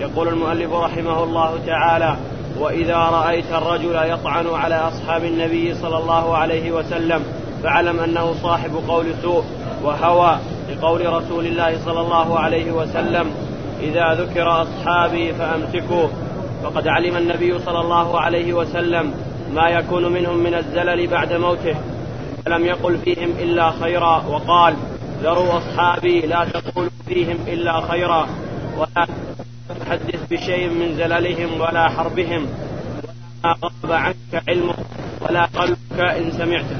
يقول المؤلف رحمه الله تعالى: وإذا رأيت الرجل يطعن على أصحاب النبي صلى الله عليه وسلم فاعلم أنه صاحب قول سوء وهوى، لقول رسول الله صلى الله عليه وسلم: إذا ذكر أصحابي فأمسكوا. فقد علم النبي صلى الله عليه وسلم ما يكون منهم من الزلل بعد موته، فلم يقل فيهم إلا خيرا، وقال: ذروا أصحابي لا تقولوا فيهم إلا خيرا، ولا تحدث بشيء من زللهم ولا حربهم، ولا غاب عنك علمه ولا قلبك إن سمعته.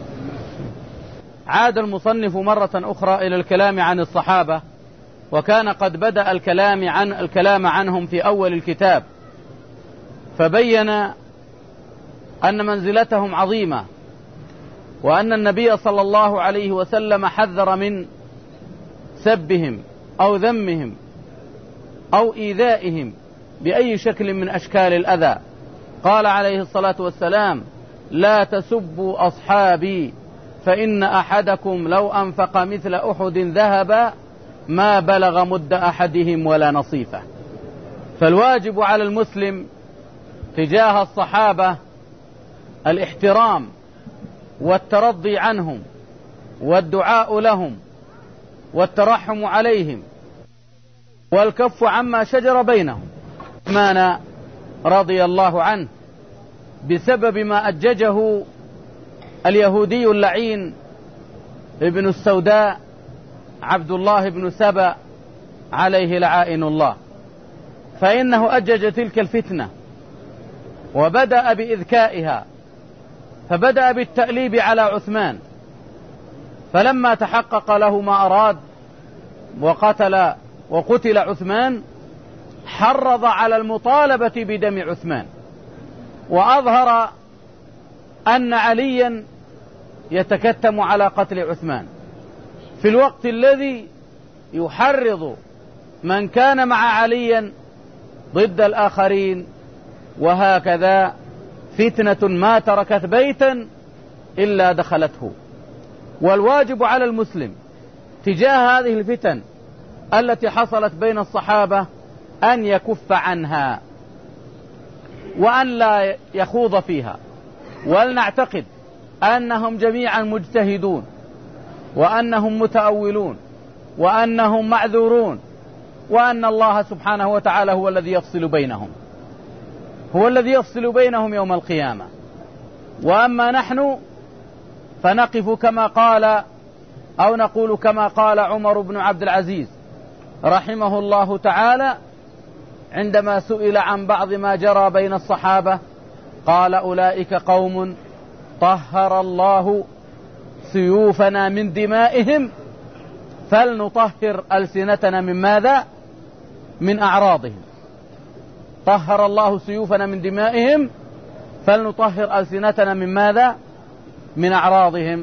عاد المصنف مرة أخرى إلى الكلام عن الصحابة، وكان قد بدأ الكلام عنهم في أول الكتاب، فبين أن منزلتهم عظيمة، وأن النبي صلى الله عليه وسلم حذر من سبهم أو ذمهم أو إيذائهم بأي شكل من أشكال الأذى. قال عليه الصلاة والسلام: لا تسبوا أصحابي فإن أحدكم لو أنفق مثل أحد ذهبا ما بلغ مد أحدهم ولا نصيفه. فالواجب على المسلم تجاه الصحابة الاحترام والترضي عنهم والدعاء لهم والترحم عليهم والكف عما شجر بينهم. عثمان رضي الله عنه بسبب ما أججه اليهودي اللعين ابن السوداء عبد الله بن سبأ عليه لعائن الله، فإنه أجج تلك الفتنة وبدأ بإذكائها، فبدأ بالتأليب على عثمان، فلما تحقق له ما أراد وقتل عثمان حرض على المطالبة بدم عثمان، وأظهر أن عليا يتكتم على قتل عثمان في الوقت الذي يحرض من كان مع عليا ضد الآخرين. وهكذا فتنة ما تركت بيتا إلا دخلته. والواجب على المسلم تجاه هذه الفتن التي حصلت بين الصحابة أن يكف عنها وأن لا يخوض فيها، ولنعتقد أنهم جميعا مجتهدون، وأنهم متأولون، وأنهم معذورون، وأن الله سبحانه وتعالى هو الذي يفصل بينهم، هو الذي يفصل بينهم يوم القيامة. وأما نحن فنقف كما قال أو نقول كما قال عمر بن عبد العزيز رحمه الله تعالى عندما سئل عن بعض ما جرى بين الصحابة، قال: أولئك قوم طهر الله سيوفنا من دمائهم فلنطهر ألسنتنا من ماذا؟ من أعراضهم. طهر الله سيوفنا من دمائهم فلنطهر ألسنتنا من ماذا؟ من أعراضهم.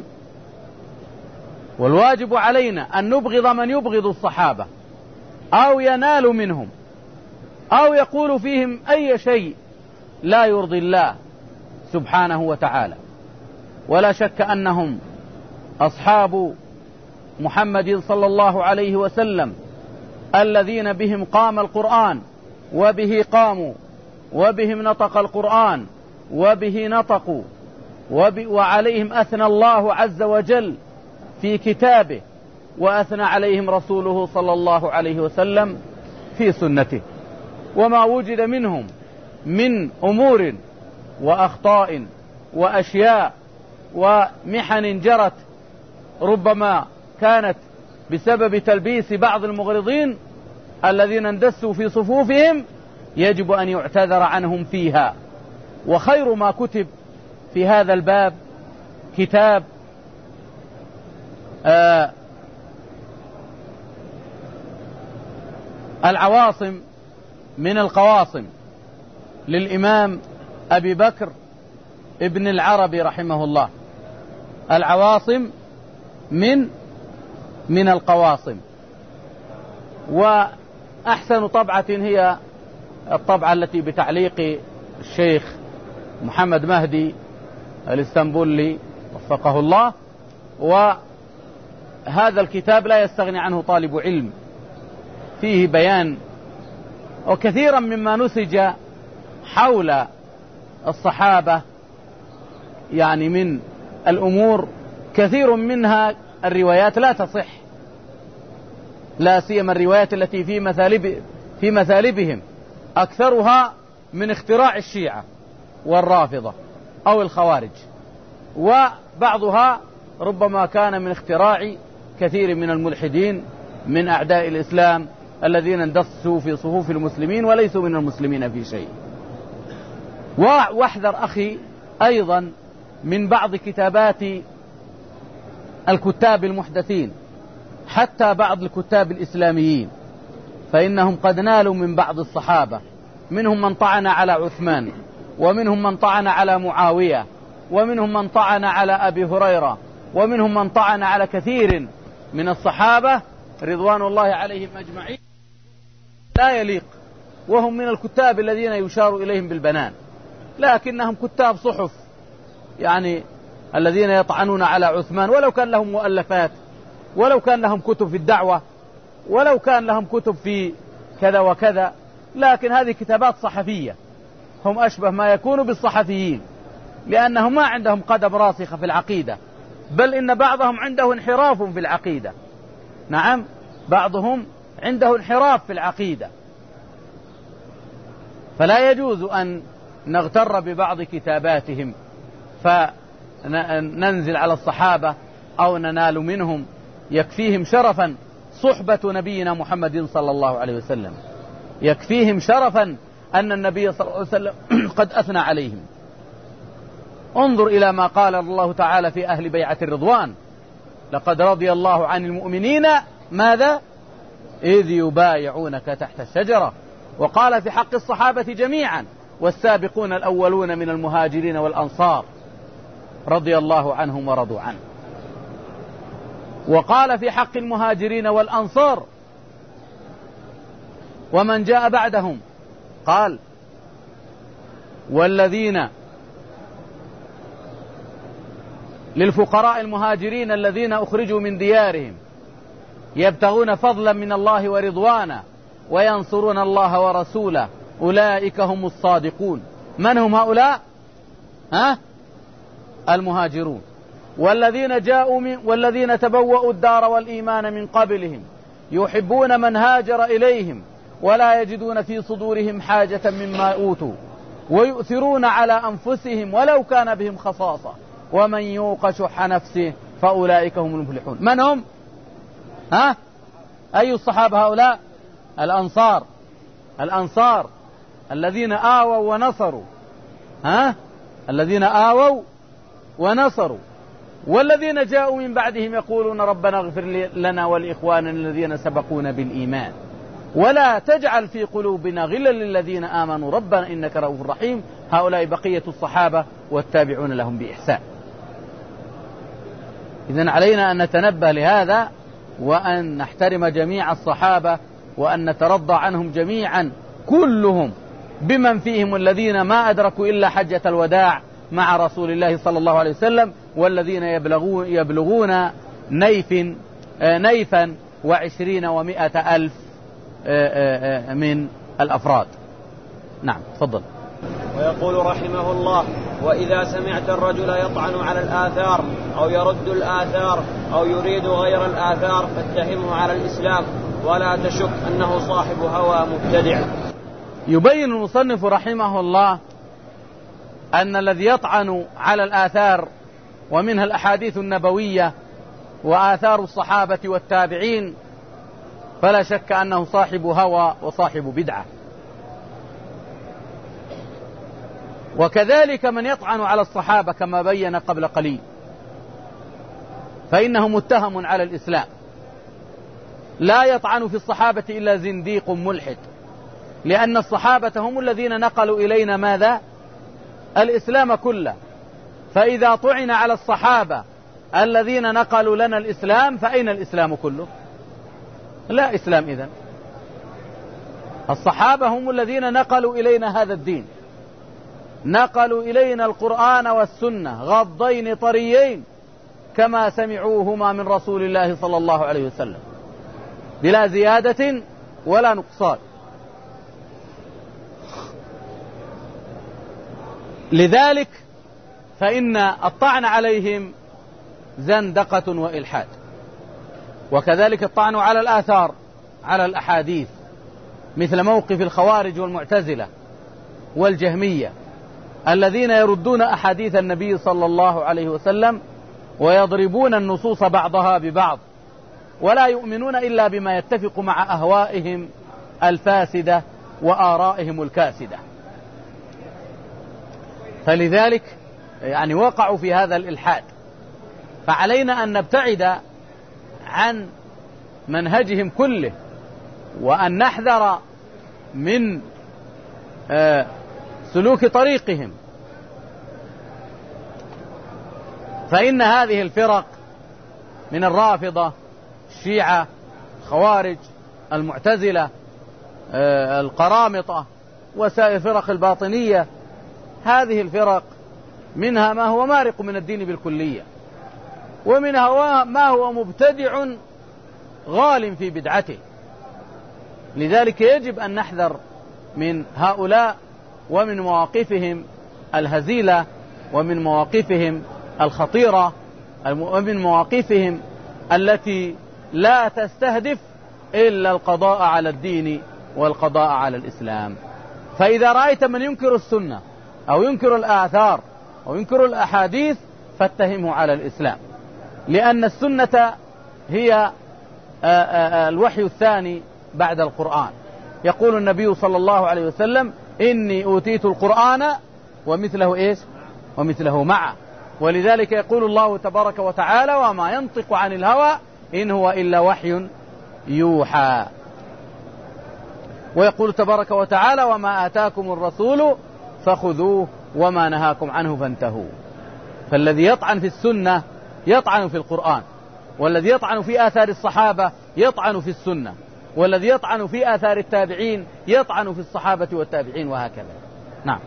والواجب علينا أن نبغض من يبغض الصحابة أو ينال منهم أو يقول فيهم أي شيء لا يرضي الله سبحانه وتعالى. ولا شك أنهم أصحاب محمد صلى الله عليه وسلم الذين بهم قام القرآن وبه قاموا وبهم نطق القرآن وبه نطقوا وعليهم أثنى الله عز وجل في كتابه، وأثنى عليهم رسوله صلى الله عليه وسلم في سنته. وما وجد منهم من أمور وأخطاء وأشياء ومحن جرت ربما كانت بسبب تلبيس بعض المغرضين الذين اندسوا في صفوفهم، يجب أن يعتذر عنهم فيها. وخير ما كتب في هذا الباب كتاب العواصم من القواصم للإمام أبي بكر ابن العربي رحمه الله. العواصم من القواصم. وأحسن طبعة هي الطبعة التي بتعليق الشيخ محمد مهدي الإسطنبولي وفقه الله. وهذا الكتاب لا يستغني عنه طالب علم، فيه بيان وكثيرا مما نسج حول الصحابة يعني من الأمور كثير منها الروايات لا تصح، لا سيما الروايات التي في مثالبهم أكثرها من اختراع الشيعة والرافضة أو الخوارج، وبعضها ربما كان من اختراع كثير من الملحدين من أعداء الإسلام الذين اندسوا في صفوف المسلمين وليسوا من المسلمين في شيء. واحذر أخي أيضا من بعض كتابات الكتاب المحدثين، حتى بعض الكتاب الإسلاميين، فإنهم قد نالوا من بعض الصحابة، منهم من طعن على عثمان، ومنهم من طعن على معاوية، ومنهم من طعن على أبي هريرة، ومنهم من طعن على كثير من الصحابة رضوان الله عليهم أجمعين، لا يليق، وهم من الكتاب الذين يشار إليهم بالبنان، لكنهم كتاب صحف، يعني الذين يطعنون على عثمان، ولو كان لهم مؤلفات، ولو كان لهم كتب في الدعوة، ولو كان لهم كتب في كذا وكذا، لكن هذه كتابات صحفية، هم أشبه ما يكون بالصحفيين، لأنهم ما عندهم قدم راسخة في العقيدة، بل إن بعضهم عنده انحراف في العقيدة. نعم، بعضهم عنده انحراف في العقيدة، فلا يجوز أن نغتر ببعض كتاباتهم فننزل على الصحابة أو ننال منهم. يكفيهم شرفا صحبة نبينا محمد صلى الله عليه وسلم، يكفيهم شرفا أن النبي صلى الله عليه وسلم قد أثنى عليهم. انظر إلى ما قال الله تعالى في أهل بيعة الرضوان: لقد رضي الله عن المؤمنين ماذا؟ إذ يبايعونك تحت الشجرة. وقال في حق الصحابة جميعا: والسابقون الأولون من المهاجرين والأنصار رضي الله عنهم ورضوا عنه. وقال في حق المهاجرين والأنصار ومن جاء بعدهم، قال: والذين للفقراء المهاجرين الذين أخرجوا من ديارهم يبتغون فضلا من الله ورضوانا وينصرون الله ورسوله أولئك هم الصادقون. من هم هؤلاء؟ المهاجرون. والذين تبوأوا الدار والإيمان من قبلهم يحبون من هاجر إليهم ولا يجدون في صدورهم حاجة مما أوتوا ويؤثرون على أنفسهم ولو كان بهم خصاصة ومن يوق شح نفسه فأولئك هم المفلحون. من هم؟ أي الصحابة هؤلاء؟ الأنصار الذين آووا ونصروا، الذين آووا ونصروا. والذين جاءوا من بعدهم يقولون ربنا اغفر لنا ولإخواننا الذين سبقونا بالإيمان ولا تجعل في قلوبنا غلا للذين آمنوا ربنا إنك رؤوف رحيم. هؤلاء بقية الصحابة والتابعون لهم بإحسان. إذن علينا أن نتنبه لهذا وأن نحترم جميع الصحابة وأن نترضى عنهم جميعا كلهم، بمن فيهم الذين ما أدركوا إلا حجة الوداع مع رسول الله صلى الله عليه وسلم، والذين يبلغون نيفا 20 و100 ألف من الأفراد. نعم، تفضل. ويقول رحمه الله: وإذا سمعت الرجل يطعن على الآثار أو يرد الآثار أو يريد غير الآثار فاتهمه على الإسلام ولا تشك أنه صاحب هوى مبتدع. يبين المصنف رحمه الله أن الذي يطعن على الآثار ومنها الأحاديث النبوية وآثار الصحابة والتابعين فلا شك أنه صاحب هوى وصاحب بدعة. وكذلك من يطعن على الصحابة كما بين قبل قليل فإنه متهم على الإسلام. لا يطعن في الصحابة إلا زنديق ملحد، لأن الصحابة هم الذين نقلوا إلينا ماذا؟ الإسلام كله. فإذا طعن على الصحابة الذين نقلوا لنا الإسلام فأين الإسلام كله؟ لا إسلام إذن. الصحابة هم الذين نقلوا إلينا هذا الدين، نقلوا إلينا القرآن والسنة غضين طريين كما سمعوهما من رسول الله صلى الله عليه وسلم بلا زيادة ولا نقصان. لذلك فإن الطعن عليهم زندقة وإلحاد، وكذلك الطعن على الآثار، على الأحاديث، مثل موقف الخوارج والمعتزلة والجهمية الذين يردون أحاديث النبي صلى الله عليه وسلم ويضربون النصوص بعضها ببعض، ولا يؤمنون إلا بما يتفق مع أهوائهم الفاسدة وآرائهم الكاسدة. فلذلك يعني وقعوا في هذا الإلحاد، فعلينا أن نبتعد عن منهجهم كله، وأن نحذر من سلوك طريقهم، فإن هذه الفرق من الرافضة، الشيعة، الخوارج، المعتزلة، القرامطة، وسائر فرق الباطنية، هذه الفرق منها ما هو مارق من الدين بالكلية، ومنها ما هو مبتدع غال في بدعته. لذلك يجب أن نحذر من هؤلاء ومن مواقفهم الهزيلة، ومن مواقفهم الخطيرة، ومن مواقفهم التي لا تستهدف إلا القضاء على الدين والقضاء على الإسلام. فإذا رأيت من ينكر السنة أو ينكر الآثار أو ينكر الأحاديث فاتهمه على الإسلام، لأن السنة هي الوحي الثاني بعد القرآن. يقول النبي صلى الله عليه وسلم: إني أوتيت القرآن ومثله إيش؟ ومثله معه. ولذلك يقول الله تبارك وتعالى: وما ينطق عن الهوى إن هو إلا وحي يوحى. ويقول تبارك وتعالى: وما آتاكم الرسول فخذوه وما نهاكم عنه فانتهوا. فالذي يطعن في السنة يطعن في القرآن، والذي يطعن في آثار الصحابة يطعن في السنة، والذي يطعن في آثار التابعين يطعن في الصحابة والتابعين، وهكذا. نعم.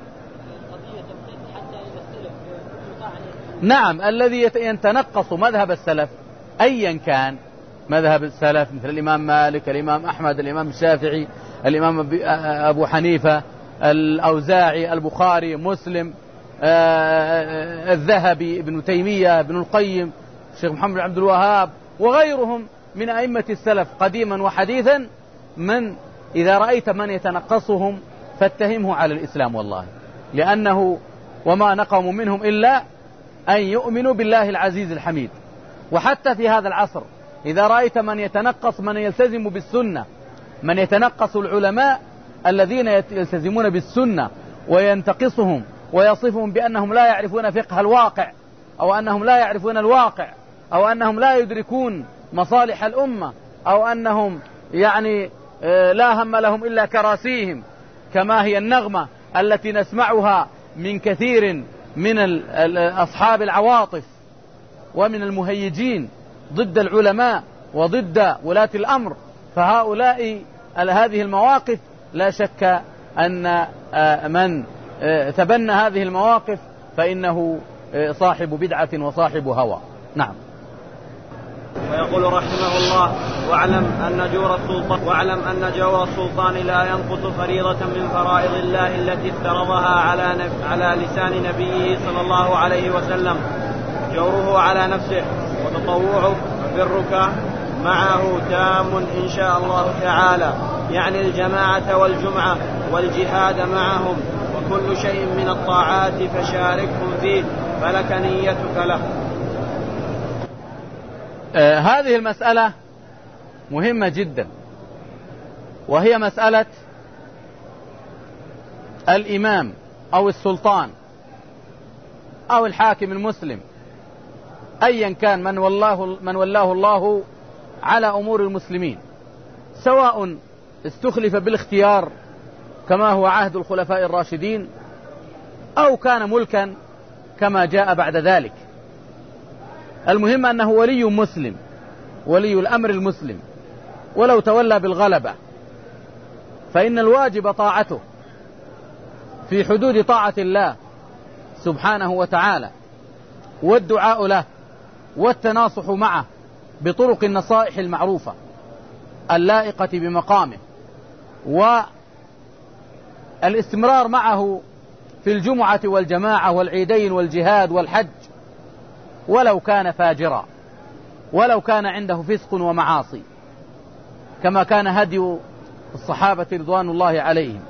نعم، الذي يتنقص مذهب السلف أيا كان مذهب السلف، مثل الإمام مالك، الإمام أحمد، الإمام الشافعي، الإمام أبو حنيفة، الأوزاعي، البخاري، مسلم، الذهبي، ابن تيمية، ابن القيم، الشيخ محمد بن عبد الوهاب، وغيرهم من أئمة السلف قديما وحديثا، من إذا رأيت من يتنقصهم فاتهمه على الإسلام والله، لأنه وما نقموا منهم إلا أن يؤمنوا بالله العزيز الحميد. وحتى في هذا العصر إذا رأيت من يتنقص من يلتزم بالسنة، من يتنقص العلماء الذين يلتزمون بالسنة وينتقصهم ويصفهم بأنهم لا يعرفون فقه الواقع، أو أنهم لا يعرفون الواقع، أو أنهم لا يدركون مصالح الأمة، أو أنهم يعني لا هم لهم إلا كراسيهم، كما هي النغمة التي نسمعها من كثير من أصحاب العواطف ومن المهيجين ضد العلماء وضد ولاة الأمر. فهؤلاء هذه المواقف لا شك أن من تبنى هذه المواقف فإنه صاحب بدعة وصاحب هوى. نعم. ويقول رحمه الله: واعلم أن جور السلطان لا ينقص فريضة من فرائض الله التي افترضها على لسان نبيه صلى الله عليه وسلم، جوره على نفسه وتطوعه وبرك معه تام إن شاء الله تعالى، يعني الجماعة والجمعة والجهاد معهم وكل شيء من الطاعات فشاركهم فيه، فلك نيتك له. هذه المسألة مهمة جدا، وهي مسألة الإمام أو السلطان أو الحاكم المسلم أيا كان من ولاه الله على أمور المسلمين، سواء استخلف بالاختيار كما هو عهد الخلفاء الراشدين، أو كان ملكا كما جاء بعد ذلك. المهم أنه ولي مسلم، ولي الأمر المسلم، ولو تولى بالغلبة فإن الواجب طاعته في حدود طاعة الله سبحانه وتعالى، والدعاء له والتناصح معه بطرق النصائح المعروفة اللائقة بمقامه، والاستمرار معه في الجمعة والجماعة والعيدين والجهاد والحج، ولو كان فاجرا، ولو كان عنده فسق ومعاصي، كما كان هدي الصحابة رضوان الله عليهم،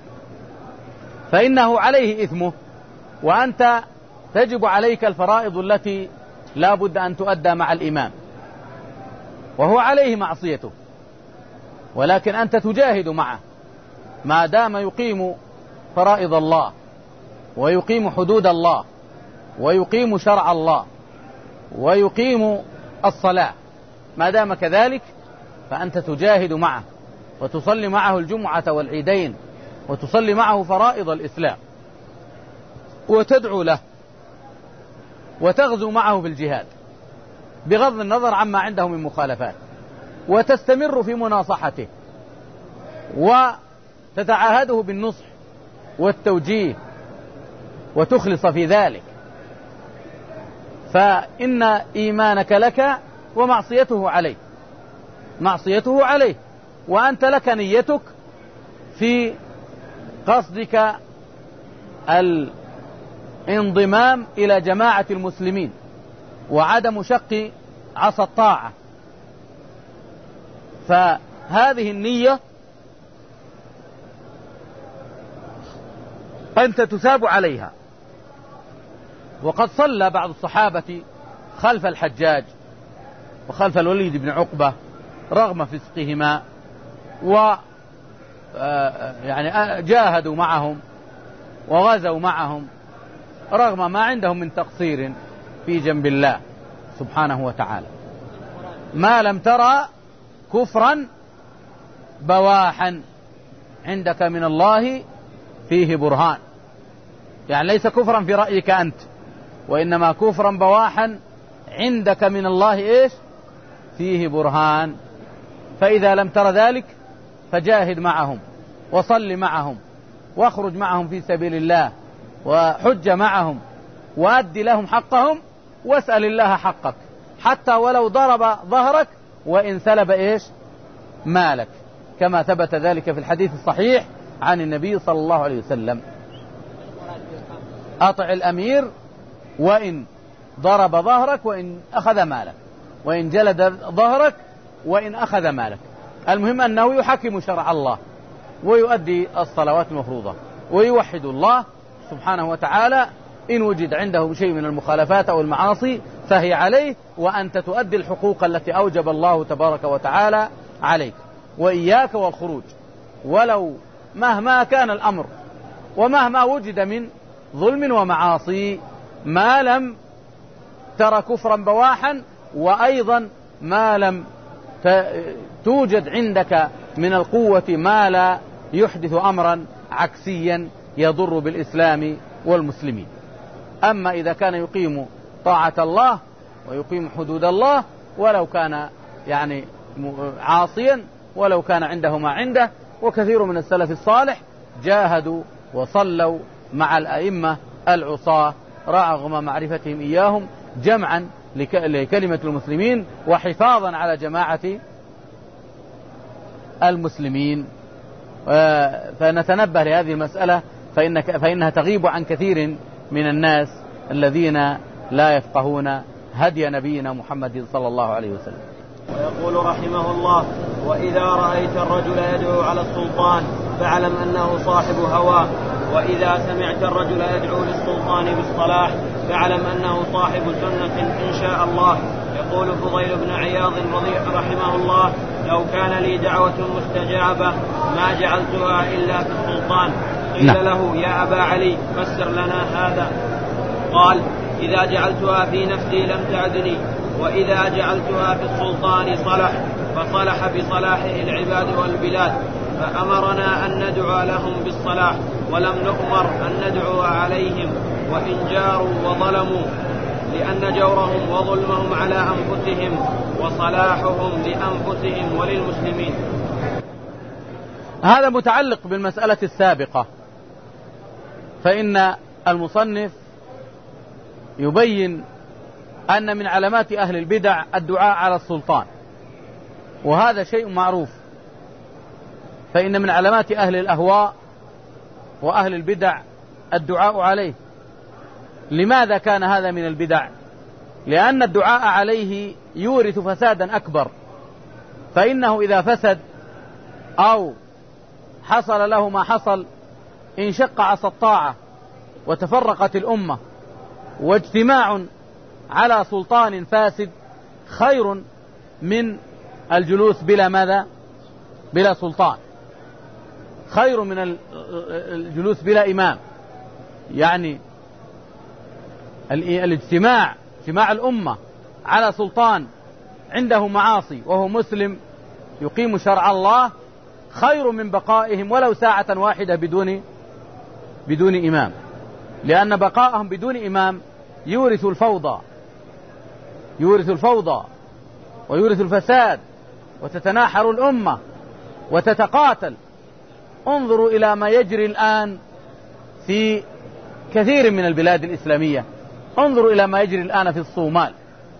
فإنه عليه إثمه، وأنت تجب عليك الفرائض التي لا بد أن تؤدى مع الإمام، وهو عليه معصيته، ولكن أنت تجاهد معه ما دام يقيم فرائض الله ويقيم حدود الله ويقيم شرع الله ويقيم الصلاة، ما دام كذلك فأنت تجاهد معه وتصلي معه الجمعة والعيدين وتصلي معه فرائض الإسلام وتدعو له وتغزو معه في الجهاد بغض النظر عما عنده من مخالفات، وتستمر في مناصحته وتتعاهده بالنصح والتوجيه وتخلص في ذلك، فإن إيمانك لك ومعصيته عليه، معصيته عليه، وأنت لك نيتك في قصدك الانضمام إلى جماعة المسلمين وعدم شق عصا الطاعة، فهذه النية أنت تثاب عليها. وقد صلى بعض الصحابة خلف الحجاج وخلف الوليد بن عقبة رغم فسقهما، يعني جاهدوا معهم وغزوا معهم رغم ما عندهم من تقصير في جنب الله سبحانه وتعالى. ما لم ترى كفرا بواحا عندك من الله فيه برهان، يعني ليس كفرا في رأيك أنت، وإنما كفرا بواحا عندك من الله إيش؟ فيه برهان. فإذا لم تر ذلك فجاهد معهم وصل معهم واخرج معهم في سبيل الله وحج معهم وأد لهم حقهم واسأل الله حقك، حتى ولو ضرب ظهرك وإن سلب إيش؟ مالك، كما ثبت ذلك في الحديث الصحيح عن النبي صلى الله عليه وسلم: أطع الأمير وإن ضرب ظهرك وإن أخذ مالك، وإن جلد ظهرك وإن أخذ مالك. المهم أنه يحكم شرع الله ويؤدي الصلوات المفروضة ويوحد الله سبحانه وتعالى. إن وجد عنده شيء من المخالفات أو المعاصي فهي عليه، وأنت تؤدي الحقوق التي أوجب الله تبارك وتعالى عليك. وإياك والخروج ولو مهما كان الأمر ومهما وجد من ظلم ومعاصي، ما لم ترى كفرا بواحا، وأيضا ما لم توجد عندك من القوة ما لا يحدث أمرا عكسيا يضر بالإسلام والمسلمين. أما إذا كان يقيم طاعة الله ويقيم حدود الله ولو كان يعني عاصيا ولو كان عنده ما عنده، وكثير من السلف الصالح جاهدوا وصلوا مع الأئمة العصاة رغم معرفتهم إياهم جمعا لكلمة المسلمين وحفاظا على جماعة المسلمين. فنتنبه لهذه المسألة فإنها تغيب عن كثير من الناس الذين لا يفقهون هدي نبينا محمد صلى الله عليه وسلم. ويقول رحمه الله: وإذا رأيت الرجل يدعو على السلطان فاعلم أنه صاحب هوى، وإذا سمعت الرجل يدعو للسلطان بالصلاح فاعلم أنه صاحب سنة إن شاء الله. يقول فضيل بن عياض رحمه الله: لو كان لي دعوة مستجابة ما جعلتها إلا في السلطان. قيل له: يا أبا علي فسر لنا هذا. قال: إذا جعلتها في نفسي لم تعدني، وإذا جعلتها في السلطان صلح، فصلح بصلاحه العباد والبلاد، فأمرنا أن ندعو لهم بالصلاح ولم نؤمر أن ندعو عليهم وإن جاروا وظلموا، لأن جورهم وظلمهم على أنفسهم وصلاحهم لأنفسهم وللمسلمين. هذا متعلق بالمسألة السابقة، فإن المصنف يبين أن من علامات أهل البدع الدعاء على السلطان، وهذا شيء معروف. فإن من علامات أهل الأهواء وأهل البدع الدعاء عليه. لماذا كان هذا من البدع؟ لأن الدعاء عليه يورث فسادا أكبر، فإنه إذا فسد أو حصل له ما حصل انشق عصا الطاعة وتفرقت الأمة، واجتماع على سلطان فاسد خير من الجلوس بلا ماذا؟ بلا سلطان، خير من الجلوس بلا إمام. يعني اجتماع الأمة على سلطان عنده معاصي وهو مسلم يقيم شرع الله خير من بقائهم ولو ساعة واحدة بدون إمام، لأن بقائهم بدون إمام يورث الفوضى ويورث الفساد، وتتناحر الأمة وتتقاتل. انظروا إلى ما يجري الآن في كثير من البلاد الإسلامية، انظروا إلى ما يجري الآن في الصومال.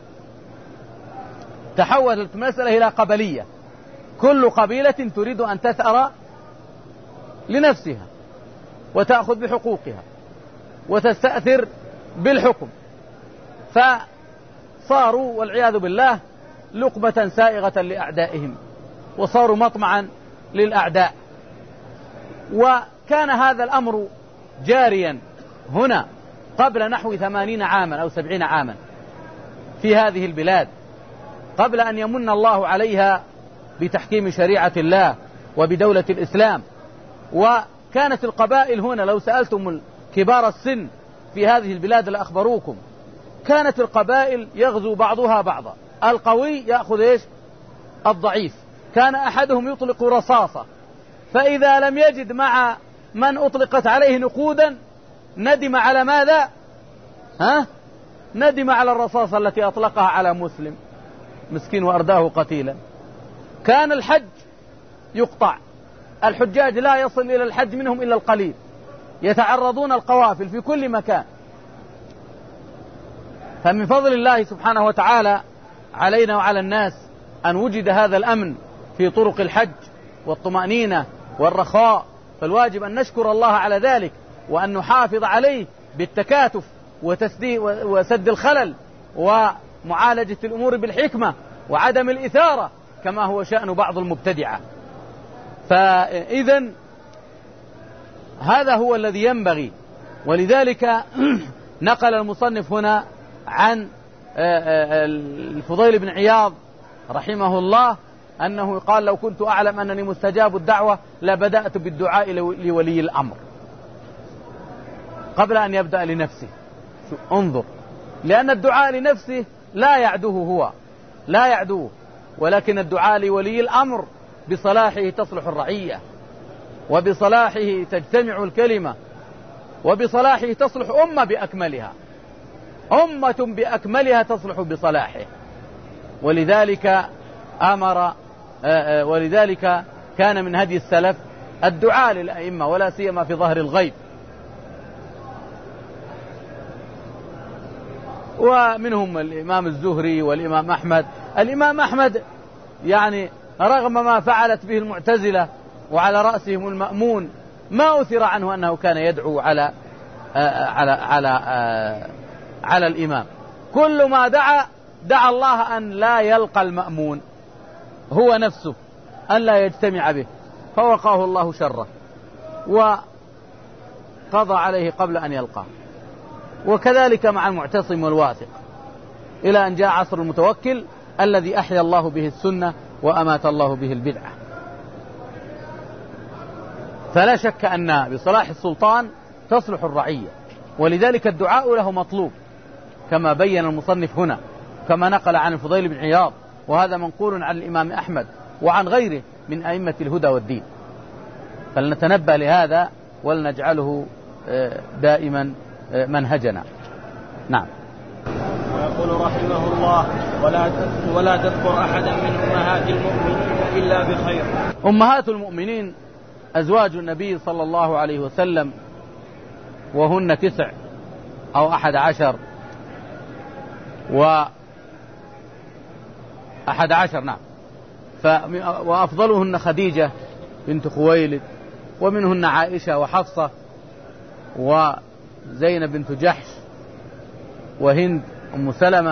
تحولت المسألة إلى قبلية، كل قبيلة تريد أن تثأر لنفسها وتأخذ بحقوقها وتستأثر بالحكم، فصاروا والعياذ بالله لقمة سائغة لأعدائهم، وصاروا مطمعا للأعداء. وكان هذا الأمر جاريا هنا قبل نحو 80 عاما أو 70 عاما في هذه البلاد، قبل أن يمن الله عليها بتحكيم شريعة الله وبدولة الإسلام. وكانت القبائل هنا، لو سألتم كبار السن في هذه البلاد لأخبروكم، كانت القبائل يغزو بعضها بعضا، القوي يأخذ إيش؟ الضعيف. كان أحدهم يطلق رصاصة، فإذا لم يجد مع من أطلقت عليه نقودا ندم على ماذا؟ ندم على الرصاصة التي أطلقها على مسلم مسكين وأرداه قتيلا. كان الحج يقطع، الحجاج لا يصل إلى الحج منهم إلا القليل، يتعرضون القوافل في كل مكان. فمن فضل الله سبحانه وتعالى علينا وعلى الناس أن وجد هذا الأمن في طرق الحج والطمأنينة والرخاء، فالواجب أن نشكر الله على ذلك، وأن نحافظ عليه بالتكاتف وسد الخلل ومعالجة الأمور بالحكمة وعدم الإثارة كما هو شأن بعض المبتدعة. فإذن هذا هو الذي ينبغي. ولذلك نقل المصنف هنا عن الفضيل بن عياض رحمه الله أنه قال: لو كنت أعلم أنني مستجاب الدعوة لبدأت بالدعاء لولي الأمر قبل أن يبدأ لنفسه. انظر، لأن الدعاء لنفسه لا يعدوه ولكن الدعاء لولي الأمر بصلاحه تصلح الرعية، وبصلاحه تجتمع الكلمة، وبصلاحه تصلح أمة بأكملها تصلح بصلاحه. ولذلك كان من هدي السلف الدعاء للأئمة، ولا سيما في ظهر الغيب. ومنهم الإمام الزهري والإمام أحمد. الإمام أحمد يعني رغم ما فعلت به المعتزلة وعلى رأسهم المأمون، ما أثر عنه أنه كان يدعو على الإمام. كل ما دعا الله أن لا يلقى المأمون هو نفسه، أن لا يجتمع به، فوقاه الله شره وقضى عليه قبل أن يلقاه. وكذلك مع المعتصم والواثق، إلى أن جاء عصر المتوكل الذي أحيا الله به السنة وأمات الله به البدعة. فلا شك أن بصلاح السلطان تصلح الرعية، ولذلك الدعاء له مطلوب كما بين المصنف هنا، كما نقل عن الفضيل بن عياض، وهذا منقول عن الإمام أحمد وعن غيره من أئمة الهدى والدين. فلنتنبه لهذا ولنجعله دائما منهجنا. نعم. ويقول رحمه الله: ولا تذكر أحدا من أمهات المؤمنين إلا بخير. أمهات المؤمنين أزواج النبي صلى الله عليه وسلم، وهن 9 أو 11 نعم. وأفضلهن خديجة بنت خويلد، ومنهن عائشة وحفصة وزينب بنت جحش وهند أم سلمة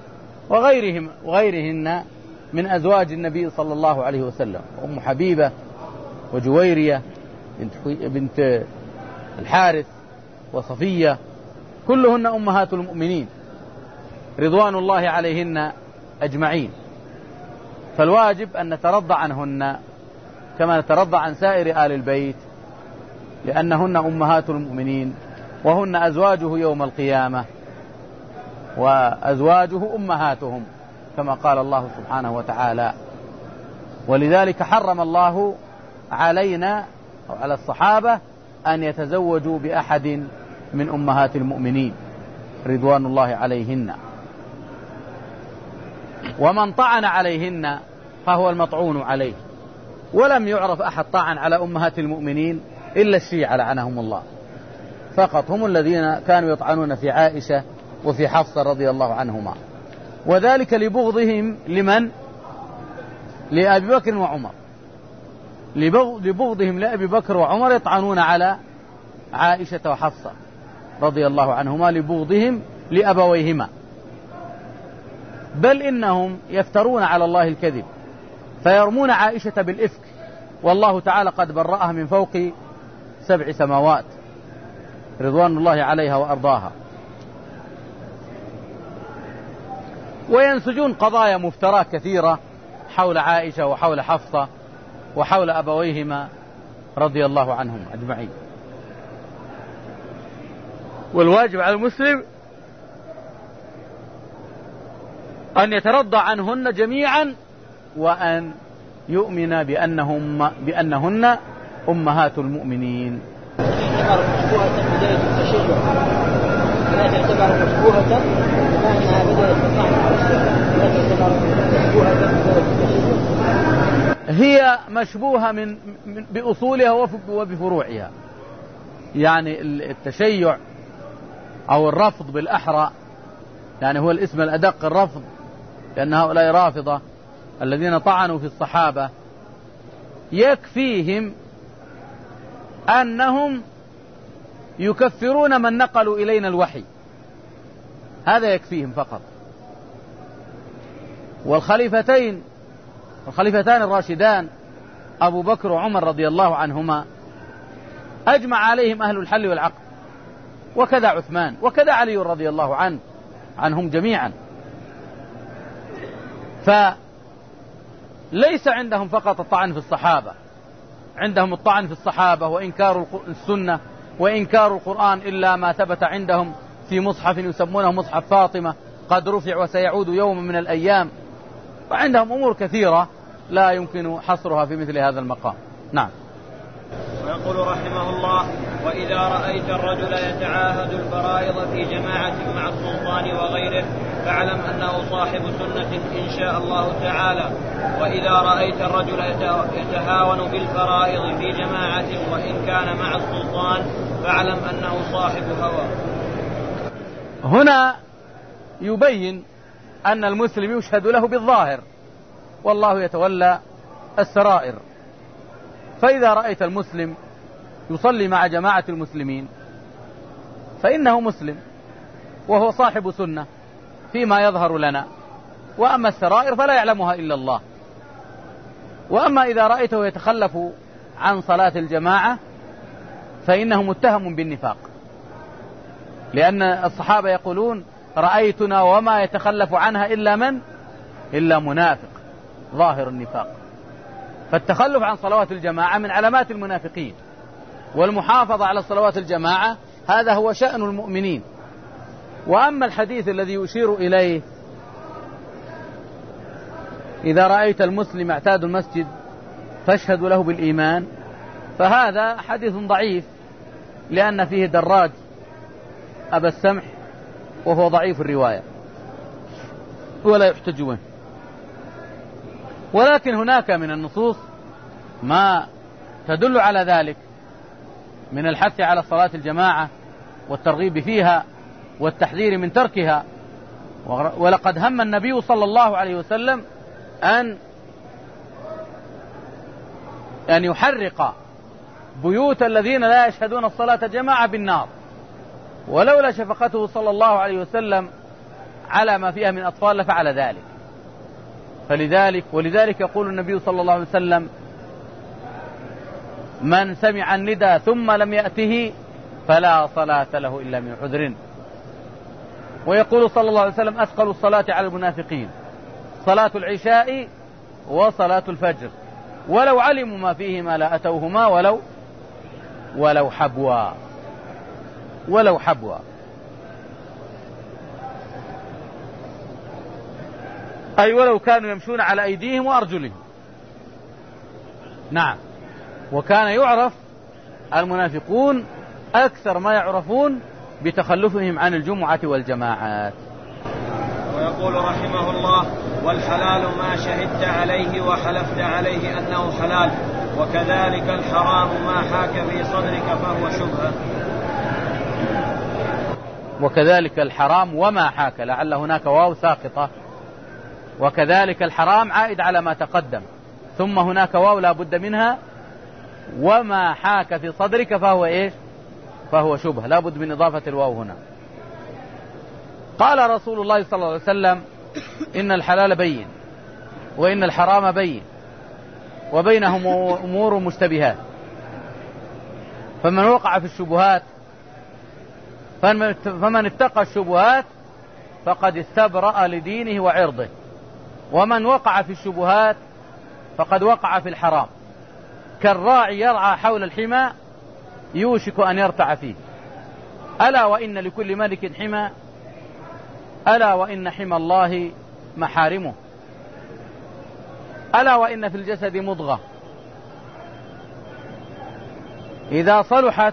وغيرهن من أزواج النبي صلى الله عليه وسلم، أم حبيبة وجويرية بنت الحارث وصفية، كلهن أمهات المؤمنين رضوان الله عليهن أجمعين. فالواجب أن نترضى عنهن كما نترضى عن سائر آل البيت، لأنهن أمهات المؤمنين وهن أزواجه يوم القيامة، وأزواجه أمهاتهم كما قال الله سبحانه وتعالى. ولذلك حرم الله علينا أو على الصحابة أن يتزوجوا بأحد من أمهات المؤمنين رضوان الله عليهن، ومن طعن عليهن فهو المطعون عليه. ولم يعرف أحد طعن على أمهات المؤمنين إلا الشيعة لعنهم الله فقط، هم الذين كانوا يطعنون في عائشة وفي حفصة رضي الله عنهما، وذلك لبغضهم لمن؟ لأبي بكر وعمر، لبغضهم لأبي بكر وعمر يطعنون على عائشة وحفصة رضي الله عنهما لبغضهم لأبويهما، بل إنهم يفترون على الله الكذب فيرمون عائشة بالإفك، والله تعالى قد برأها من فوق 7 سماوات رضوان الله عليها وأرضاها. وينسجون قضايا مفتراه كثيرة حول عائشة وحول حفصة وحول أبويهما رضي الله عنهم أجمعين. والواجب على المسلم أن يترضى عنهن جميعا وأن يؤمن بأنهن أمهات المؤمنين. هي مشبوهة بأصولها وبفروعها، يعني التشيع أو الرفض بالأحرى، يعني هو الاسم الأدق الرفض، لأن هؤلاء رافضة الذين طعنوا في الصحابة يكفيهم أنهم يكفرون من نقلوا إلينا الوحي، هذا يكفيهم فقط. والخليفتان الراشدان أبو بكر وعمر رضي الله عنهما أجمع عليهم أهل الحل والعقد، وكذا عثمان وكذا علي رضي الله عنهم جميعا. فليس عندهم فقط الطعن في الصحابة، عندهم الطعن في الصحابة وإنكار السنة وإنكار القرآن إلا ما ثبت عندهم في مصحف يسمونه مصحف فاطمة قد رفع وسيعود يوم من الأيام، وعندهم أمور كثيرة لا يمكن حصرها في مثل هذا المقام. نعم. ويقول رحمه الله: وإذا رأيت الرجل يتعاهد الفرائض في جماعة مع السلطان وغيره فاعلم أنه صاحب سنة إن شاء الله تعالى. وإذا رأيت الرجل يتهاون بالفرائض في جماعة وإن كان مع السلطان فاعلم أنه صاحب هوى. هنا يبين أن المسلم يشهد له بالظاهر والله يتولى السرائر. فإذا رأيت المسلم يصلي مع جماعة المسلمين فإنه مسلم وهو صاحب سنة فيما يظهر لنا، وأما السرائر فلا يعلمها إلا الله. وأما إذا رأيته يتخلف عن صلاة الجماعة فإنه متهم بالنفاق، لأن الصحابة يقولون: رأيتنا وما يتخلف عنها إلا منافق ظاهر النفاق. فالتخلف عن صلوات الجماعة من علامات المنافقين، والمحافظة على صلوات الجماعة هذا هو شأن المؤمنين. وأما الحديث الذي يشير إليه: إذا رأيت المسلم اعتاد المسجد فاشهد له بالإيمان، فهذا حديث ضعيف لأن فيه دراج أبا السمح وهو ضعيف الرواية ولا يحتج به. ولكن هناك من النصوص ما تدل على ذلك من الحث على صلاة الجماعة والترغيب فيها والتحذير من تركها. ولقد هم النبي صلى الله عليه وسلم أن يحرق بيوت الذين لا يشهدون الصلاة جماعة بالنار، ولولا شفقته صلى الله عليه وسلم على ما فيها من أطفال لفعل ذلك. ولذلك يقول النبي صلى الله عليه وسلم: من سمع الندى ثم لم يأته فلا صلاة له إلا من عذر. ويقول صلى الله عليه وسلم: أثقل الصلاة على المنافقين صلاة العشاء وصلاة الفجر، ولو علموا ما فيهما لا أتوهما ولو حبوا. أي ولو كانوا يمشون على أيديهم وأرجلهم. نعم. وكان يعرف المنافقون أكثر ما يعرفون بتخلفهم عن الجمعة والجماعات. ويقول رحمه الله: والحلال ما شهدت عليه وحلفت عليه أنه حلال، وكذلك الحرام ما حاك في صدرك فهو شبهة. وكذلك الحرام وما حاك، لعل هناك واو ساقطة. وكذلك الحرام عائد على ما تقدم، ثم هناك واو لا بد منها، وما حاك في صدرك فهو إيش؟ فهو شبهة، لا بد من إضافة الواو هنا. قال رسول الله صلى الله عليه وسلم: إن الحلال بين وإن الحرام بين وبينهم أمور مشتبهات، فمن وقع في الشبهات فمن اتقى الشبهات فقد استبرأ لدينه وعرضه، ومن وقع في الشبهات فقد وقع في الحرام، كالراعي يرعى حول الحمى يوشك أن يرتع فيه. ألا وإن لكل ملك حمى، ألا وإن حمى الله محارمه، ألا وإن في الجسد مضغة إذا صلحت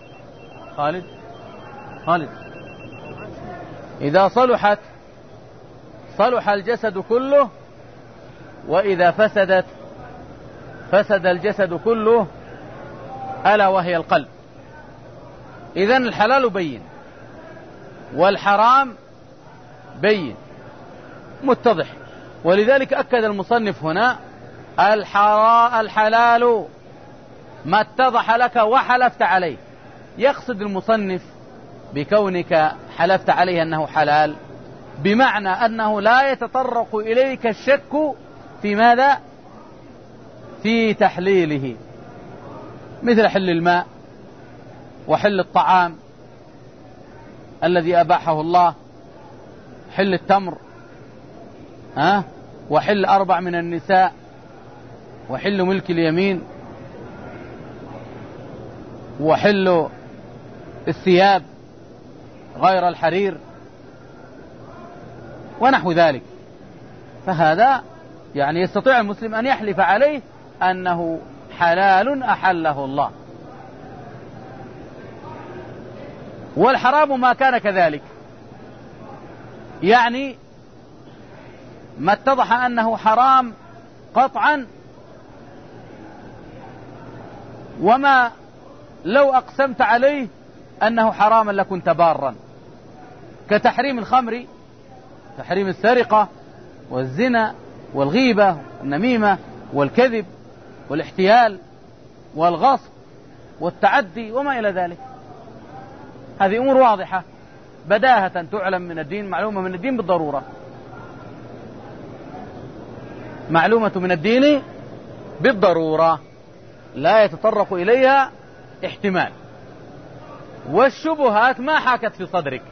إذا صلحت صلح الجسد كله، وإذا فسدت فسد الجسد كله، ألا وهي القلب. إذن الحلال بين والحرام بين متضح. ولذلك أكد المصنف هنا: الحلال ما اتضح لك وحلفت عليه. يقصد المصنف بكونك حلفت عليه أنه حلال بمعنى أنه لا يتطرق إليك الشك في ماذا؟ في تحليله، مثل حل الماء وحل الطعام الذي أباحه الله، حل التمر، وحل 4 من النساء، وحل ملك اليمين، وحل الثياب غير الحرير ونحو ذلك. فهذا يعني يستطيع المسلم أن يحلف عليه أنه حلال أحله الله. والحرام ما كان كذلك، يعني ما اتضح أنه حرام قطعا، وما لو أقسمت عليه أنه حراما لكنت بارا، كتحريم الخمر، تحريم السرقة والزنا والغيبة والنميمة والكذب والاحتيال والغصب والتعدي وما إلى ذلك. هذه أمور واضحة بداهة تعلم من الدين، معلومة من الدين بالضرورة، معلومة من الدين بالضرورة لا يتطرق إليها احتمال. والشبهات ما حاكت في صدرك.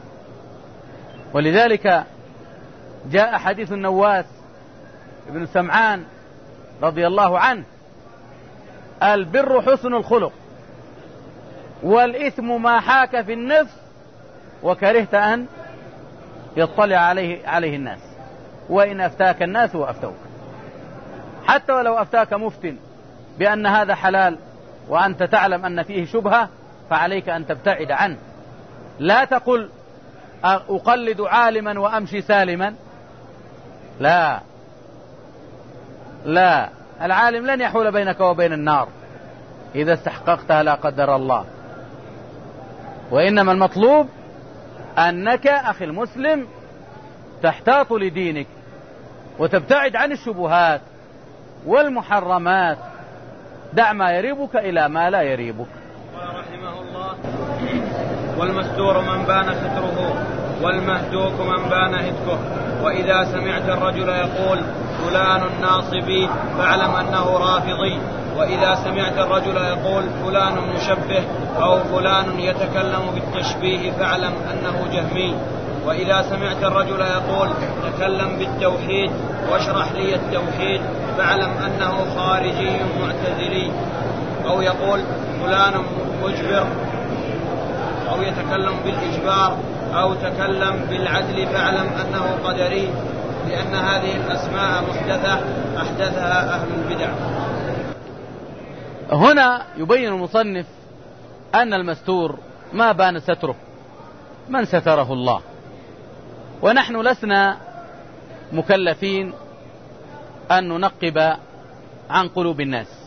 ولذلك جاء حديث النواس ابن سمعان رضي الله عنه: البر حسن الخلق، والإثم ما حاك في النفس وكرهت أن يطلع عليه الناس، وإن أفتاك الناس وأفتوك. حتى ولو أفتاك مفتن بأن هذا حلال وأنت تعلم أن فيه شبهة، فعليك أن تبتعد عنه. لا تقل أقلد عالما وأمشي سالما، لا، العالم لن يحول بينك وبين النار إذا استحققتها لا قدر الله. وإنما المطلوب أنك أخي المسلم تحتاط لدينك وتبتعد عن الشبهات والمحرمات دع ما يريبك إلى ما لا يريبك. قال رحمه الله: والمستور من بان ستره، والمهتوك من بان هتكه. وإذا سمعت الرجل يقول فلان ناصبي فاعلم أنه رافضي، وإذا سمعت الرجل يقول فلان مشبه أو فلان يتكلم بالتشبيه فاعلم أنه جهمي، وإذا سمعت الرجل يقول تكلم بالتوحيد واشرح لي التوحيد فاعلم أنه خارجي معتزلي، أو يقول فلان مجبر أو يتكلم بالإجبار أو تكلم بالعدل فاعلم أنه قدري، لأن هذه الأسماء محدثة أحدثها أهل البدع. هنا يبين المصنف أن المستور ما بان ستره من ستره الله، ونحن لسنا مكلفين أن ننقب عن قلوب الناس،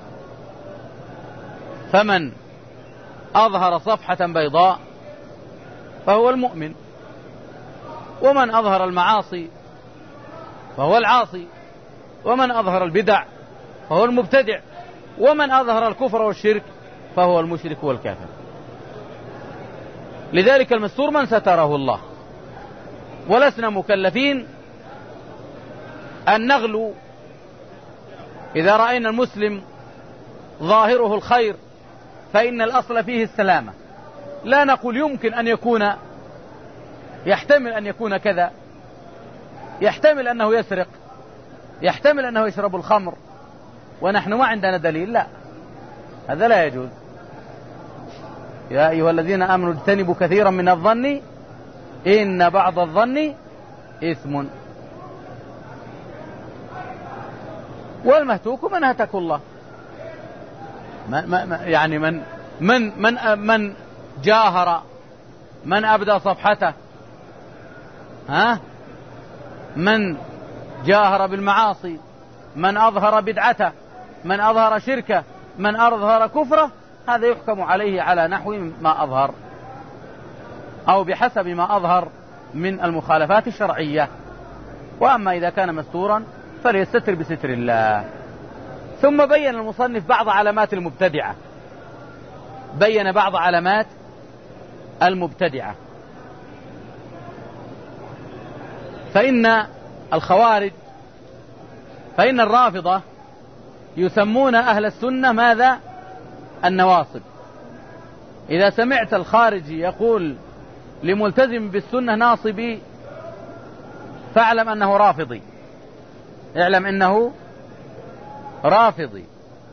فمن أظهر صفحة بيضاء فهو المؤمن، ومن أظهر المعاصي فهو العاصي، ومن أظهر البدع فهو المبتدع، ومن أظهر الكفر والشرك فهو المشرك والكافر. لذلك المستور من ستره الله، ولسنا مكلفين أن نغلو. إذا رأينا المسلم ظاهره الخير فإن الأصل فيه السلامة، لا نقول يمكن أن يكون، يحتمل أن يكون كذا، يحتمل أنه يسرق، يحتمل أنه يشرب الخمر، ونحن ما عندنا دليل. لا، هذا لا يجوز. يا أيها الذين آمنوا اجتنبوا كثيرا من الظن إن بعض الظن إثم. والمهتوك من هتك الله، يعني من جاهر، من أبدى صفحته، من جاهر بالمعاصي، من أظهر بدعته، من أظهر شركه، من أظهر كفره، هذا يحكم عليه على نحو ما أظهر أو بحسب ما أظهر من المخالفات الشرعية. وأما إذا كان مستورا فليستتر بستر الله. ثم بين المصنف بعض علامات المبتدعة، بين بعض علامات المبتدعة. فإن الخوارج، فإن الرافضة يسمون أهل السنة ماذا؟ النواصب. إذا سمعت الخارجي يقول لملتزم بالسنة ناصبي فاعلم أنه رافضي، اعلم أنه رافضي.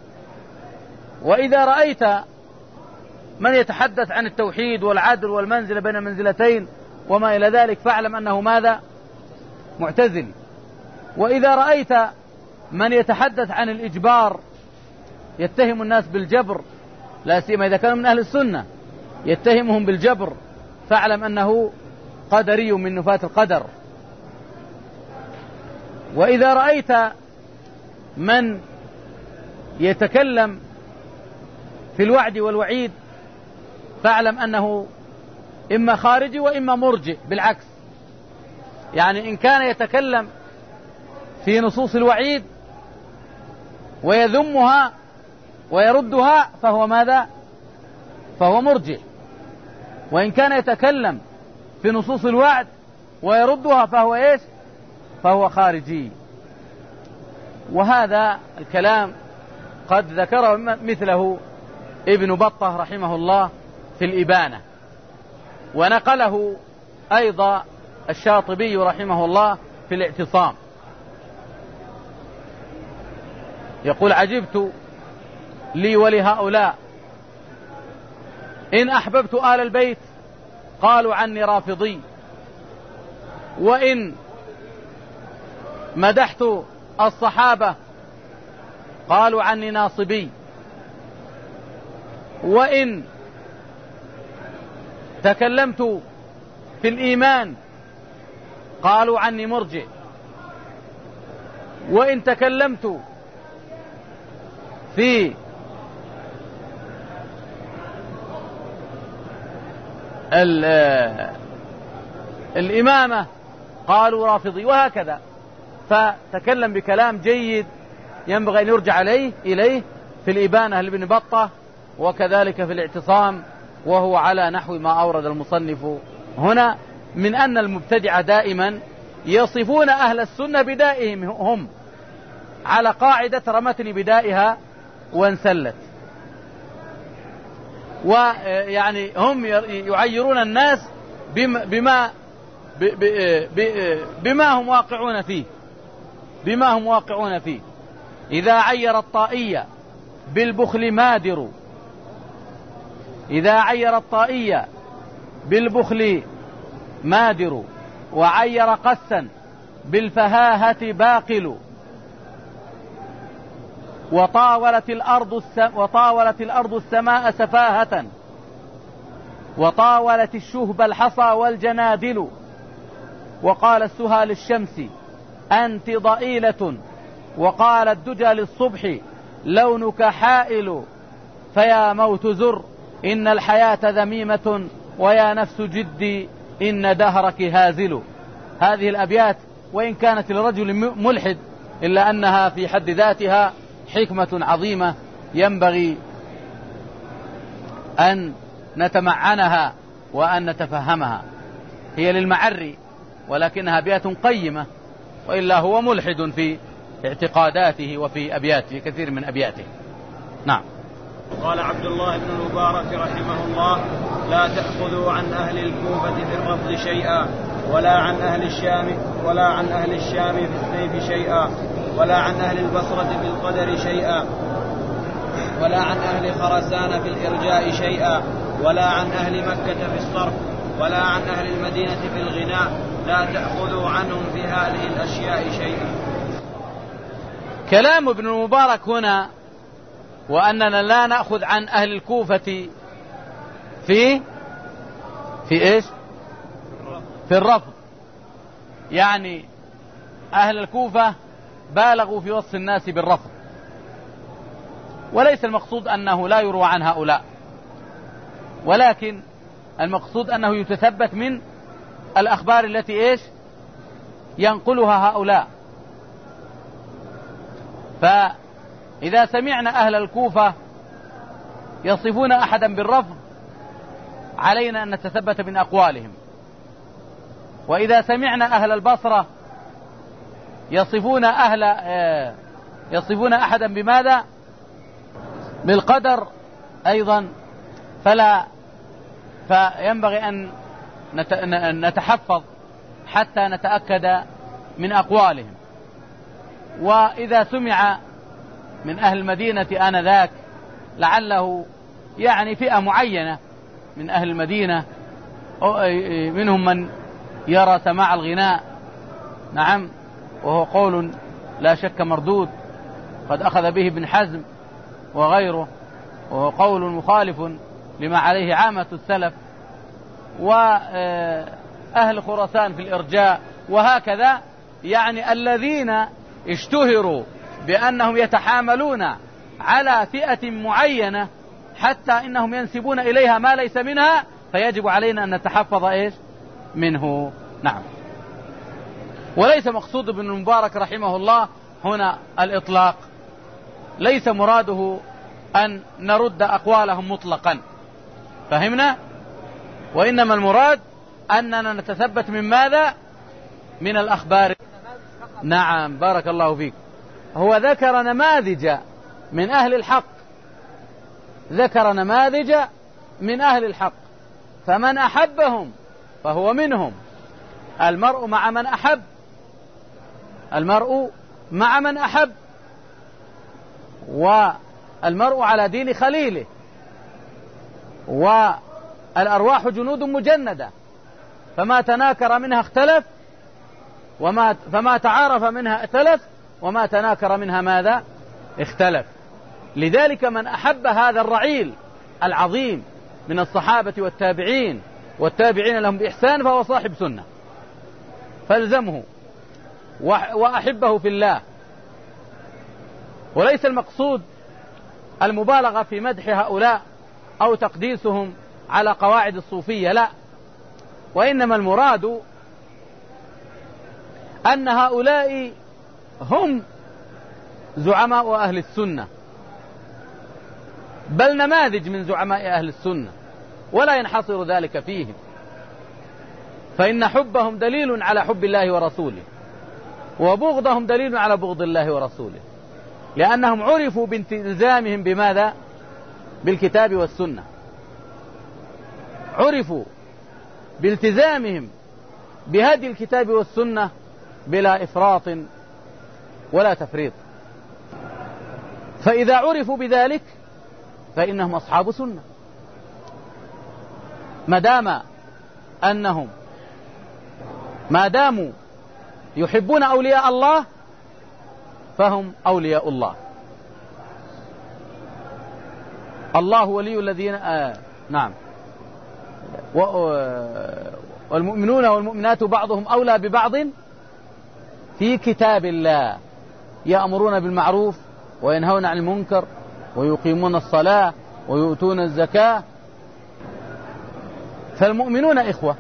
وإذا رأيت من يتحدث عن التوحيد والعدل والمنزلة بين المنزلتين وما إلى ذلك فاعلم أنه ماذا؟ معتزلي. وإذا رأيت من يتحدث عن الإجبار، يتهم الناس بالجبر، لا سيما إذا كانوا من أهل السنة يتهمهم بالجبر، فاعلم أنه قدري من نفاة القدر. وإذا رأيت من يتكلم في الوعد والوعيد فاعلم أنه إما خارجي وإما مرجئ بالعكس، يعني إن كان يتكلم في نصوص الوعيد ويذمها ويردها فهو ماذا؟ فهو مرجئ. وإن كان يتكلم في نصوص الوعد ويردها فهو إيش؟ فهو خارجي. وهذا الكلام قد ذكره مثله ابن بطة رحمه الله في الإبانة، ونقله أيضا الشاطبي رحمه الله في الاعتصام. يقول: عجبت لي ولهؤلاء إن أحببت آل البيت قالوا عني رافضي، وإن مدحت الصحابة قالوا عني ناصبي، وإن تكلمت في الإيمان قالوا عني مرجئ، وإن تكلمت في الإمامة قالوا رافضي، وهكذا. فتكلم بكلام جيد ينبغي أن يرجع إليه في الإبانة لابن بطة، وكذلك في الاعتصام، وهو على نحو ما أورد المصنف هنا، من أن المبتدع دائما يصفون أهل السنة بدائهم هم، على قاعدة رمتني بدائها وانسلت. ويعني هم يعيرون الناس بما هم واقعون فيه. إذا عير الطائية بالبخل مادر، إذا عير الطائية بالبخل مادر، وعير قسا بالفهاهة باقل، وطاولت الأرض السماء سفاهة، وطاولت الشهب الحصى والجنادل، وقال السهى للشمس أنت ضئيلة، وقال الدجى للصبح لونك حائل، فيا موت زر إن الحياة ذميمة، ويا نفس جدي إن دهرك هازل. هذه الأبيات وإن كانت لرجل ملحد إلا أنها في حد ذاتها حكمة عظيمة ينبغي أن نتمعنها وأن نتفهمها. هي للمعري ولكنها أبيات قيمة، وإلا هو ملحد في اعتقاداته وفي أبياته، كثير من أبياته. نعم. قال عبد الله بن المبارك رحمه الله: لا تأخذوا عن أهل الكوفة في الرفض شيئا، ولا عن أهل الشام في السيف شيئا، ولا عن أهل البصرة في القدر شيئا، ولا عن أهل خرسان في الإرجاء شيئا، ولا عن أهل مكة في الصرف، ولا عن أهل المدينة في الغناء. لا تأخذوا عنهم في هذه الأشياء شيئا. كلام ابن المبارك هنا وأننا لا نأخذ عن أهل الكوفة في إيش؟ في الرفض، يعني أهل الكوفة بالغوا في وصف الناس بالرفض، وليس المقصود أنه لا يروى عن هؤلاء، ولكن المقصود أنه يتثبت من الأخبار التي إيش ينقلها هؤلاء. فإذا سمعنا أهل الكوفة يصفون أحدا بالرفض علينا أن نتثبت من أقوالهم، وإذا سمعنا أهل البصرة يصفون أحدا بماذا؟ بالقدر أيضا، فينبغي أن نتحفظ حتى نتأكد من أقوالهم. وإذا سمع من أهل المدينة آنذاك لعله يعني فئة معينة من أهل المدينة، منهم من يرى سماع الغناء، نعم، وهو قول لا شك مردود قد أخذ به ابن حزم وغيره، وهو قول مخالف لما عليه عامة السلف، وأهل خراسان في الإرجاء، وهكذا، يعني الذين اشتهروا بأنهم يتحاملون على فئة معينة حتى إنهم ينسبون إليها ما ليس منها، فيجب علينا أن نتحفظ إيش منه. نعم. وليس مقصود ابن المبارك رحمه الله هنا الإطلاق، ليس مراده أن نرد أقوالهم مطلقا، فهمنا؟ وإنما المراد أننا نتثبت من ماذا؟ من الأخبار. نعم، بارك الله فيك. هو ذكر نماذج من أهل الحق، ذكر نماذج من أهل الحق، فمن أحبهم فهو منهم. المرء مع من أحب، المرء مع من أحب، والمرء على دين خليله، والأرواح جنود مجندة، فما تناكر منها اختلف، فما تعارف منها ائتلف، وما تناكر منها ماذا؟ اختلف. لذلك من أحب هذا الرعيل العظيم من الصحابة والتابعين لهم بإحسان فهو صاحب سنة، فالزمه وأحبه في الله. وليس المقصود المبالغة في مدح هؤلاء أو تقديسهم على قواعد الصوفية، لا، وإنما المراد أن هؤلاء هم زعماء أهل السنة، بل نماذج من زعماء أهل السنة، ولا ينحصر ذلك فيهم، فإن حبهم دليل على حب الله ورسوله، وبغضهم دليل على بغض الله ورسوله، لأنهم عرفوا بالتزامهم بماذا؟ بالكتاب والسنة، عرفوا بالتزامهم بهدي الكتاب والسنة بلا إفراط ولا تفريط. فإذا عرفوا بذلك فإنهم أصحاب سنة، ما داموا يحبون أولياء الله فهم أولياء الله. الله ولي الذين نعم، والمؤمنون والمؤمنات بعضهم أولى ببعض في كتاب الله، يأمرون بالمعروف وينهون عن المنكر ويقيمون الصلاة ويؤتون الزكاة. فالمؤمنون إخوة،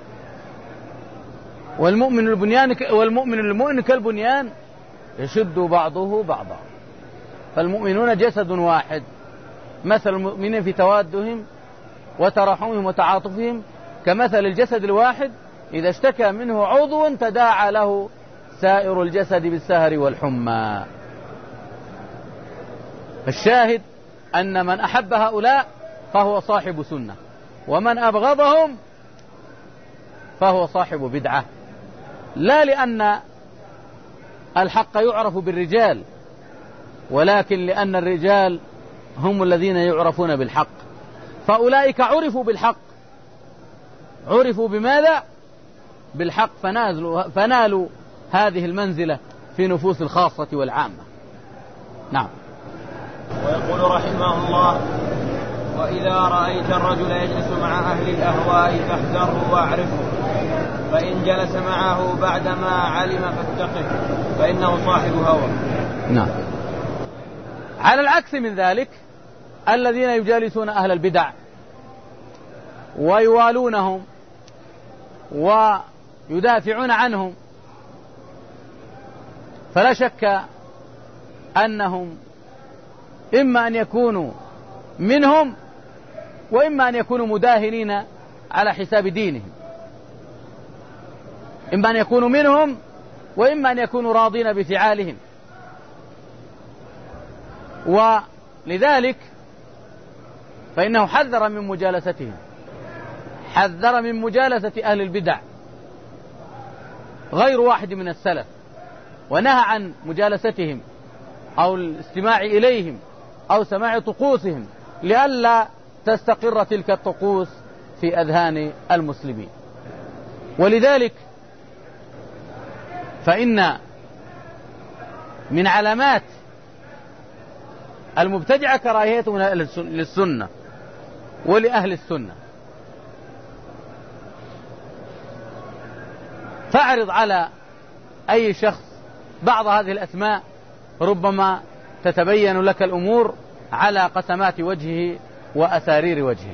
والمؤمن المؤمن كالبنيان يشد بعضه بعضا. فالمؤمنون جسد واحد، مثل المؤمنين في توادهم وتراحمهم وتعاطفهم كمثل الجسد الواحد إذا اشتكى منه عضو تداعى له سائر الجسد بالسهر والحمى. الشاهد أن من أحب هؤلاء فهو صاحب سنة، ومن أبغضهم فهو صاحب بدعة، لا لأن الحق يعرف بالرجال، ولكن لأن الرجال هم الذين يعرفون بالحق. فأولئك عرفوا بالحق، عرفوا بماذا؟ بالحق، فنالوا هذه المنزلة في نفوس الخاصة والعامة. نعم. ويقول رحمه الله: وإذا رأيت الرجل يجلس مع أهل الأهواء فاحذره واعرفه، فإن جلس معه بعدما علم فاتقه، فإنه صاحب هوى. نعم. على العكس من ذلك الذين يجالسون أهل البدع ويوالونهم ويدافعون عنهم، فلا شك أنهم إما أن يكونوا منهم وإما أن يكونوا مداهنين على حساب دينهم، إما أن يكونوا منهم وإما أن يكونوا راضين بفعالهم. ولذلك فإنه حذر من مجالستهم، حذر من مجالسة أهل البدع غير واحد من السلف، ونهى عن مجالستهم أو الاستماع إليهم أو سماع طقوسهم لئلا تستقر تلك الطقوس في أذهان المسلمين. ولذلك فإن من علامات المبتدعة كراهيتهم للسنة ولأهل السنة. فاعرض على أي شخص بعض هذه الأسماء ربما تتبين لك الأمور على قسمات وجهه وأسارير وجهه.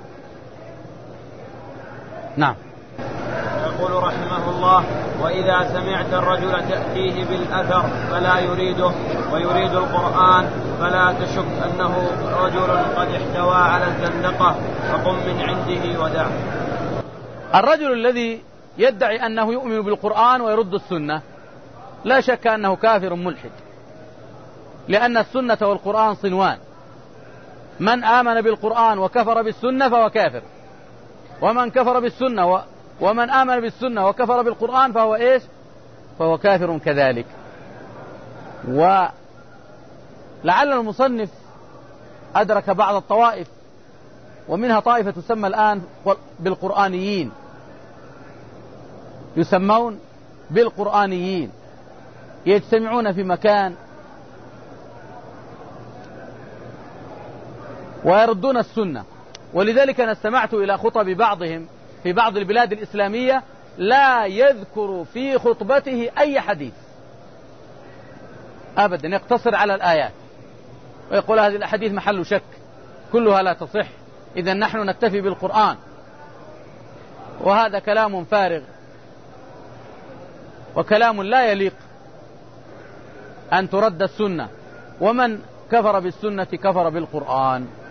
نعم. يقول رحمه الله: وإذا سمعت الرجل تأتيه بالأثر فلا يريده ويريد القرآن فلا تشك أنه رجل قد احتوى على الزندقة، فقم من عنده ودعه. الرجل الذي يدعي أنه يؤمن بالقرآن ويرد السنة لا شك أنه كافر ملحد، لأن السنة والقرآن صنوان، من آمن بالقرآن وكفر بالسنة فهو كافر، ومن كفر بالسنة ومن آمن بالسنة وكفر بالقرآن فهو إيش؟ فهو كافر كذلك. ولعل المصنف أدرك بعض الطوائف، ومنها طائفة تسمى الآن بالقرآنيين، يسمون بالقرآنيين، يجتمعون في مكان ويردون السنة. ولذلك أنا استمعت إلى خطب بعضهم في بعض البلاد الإسلامية لا يذكر في خطبته أي حديث أبدا، يقتصر على الآيات ويقول هذه الأحاديث محل شك، كلها لا تصح، إذا نحن نكتفي بالقرآن. وهذا كلام فارغ وكلام لا يليق أن ترد السنة، ومن كفر بالسنة كفر بالقرآن.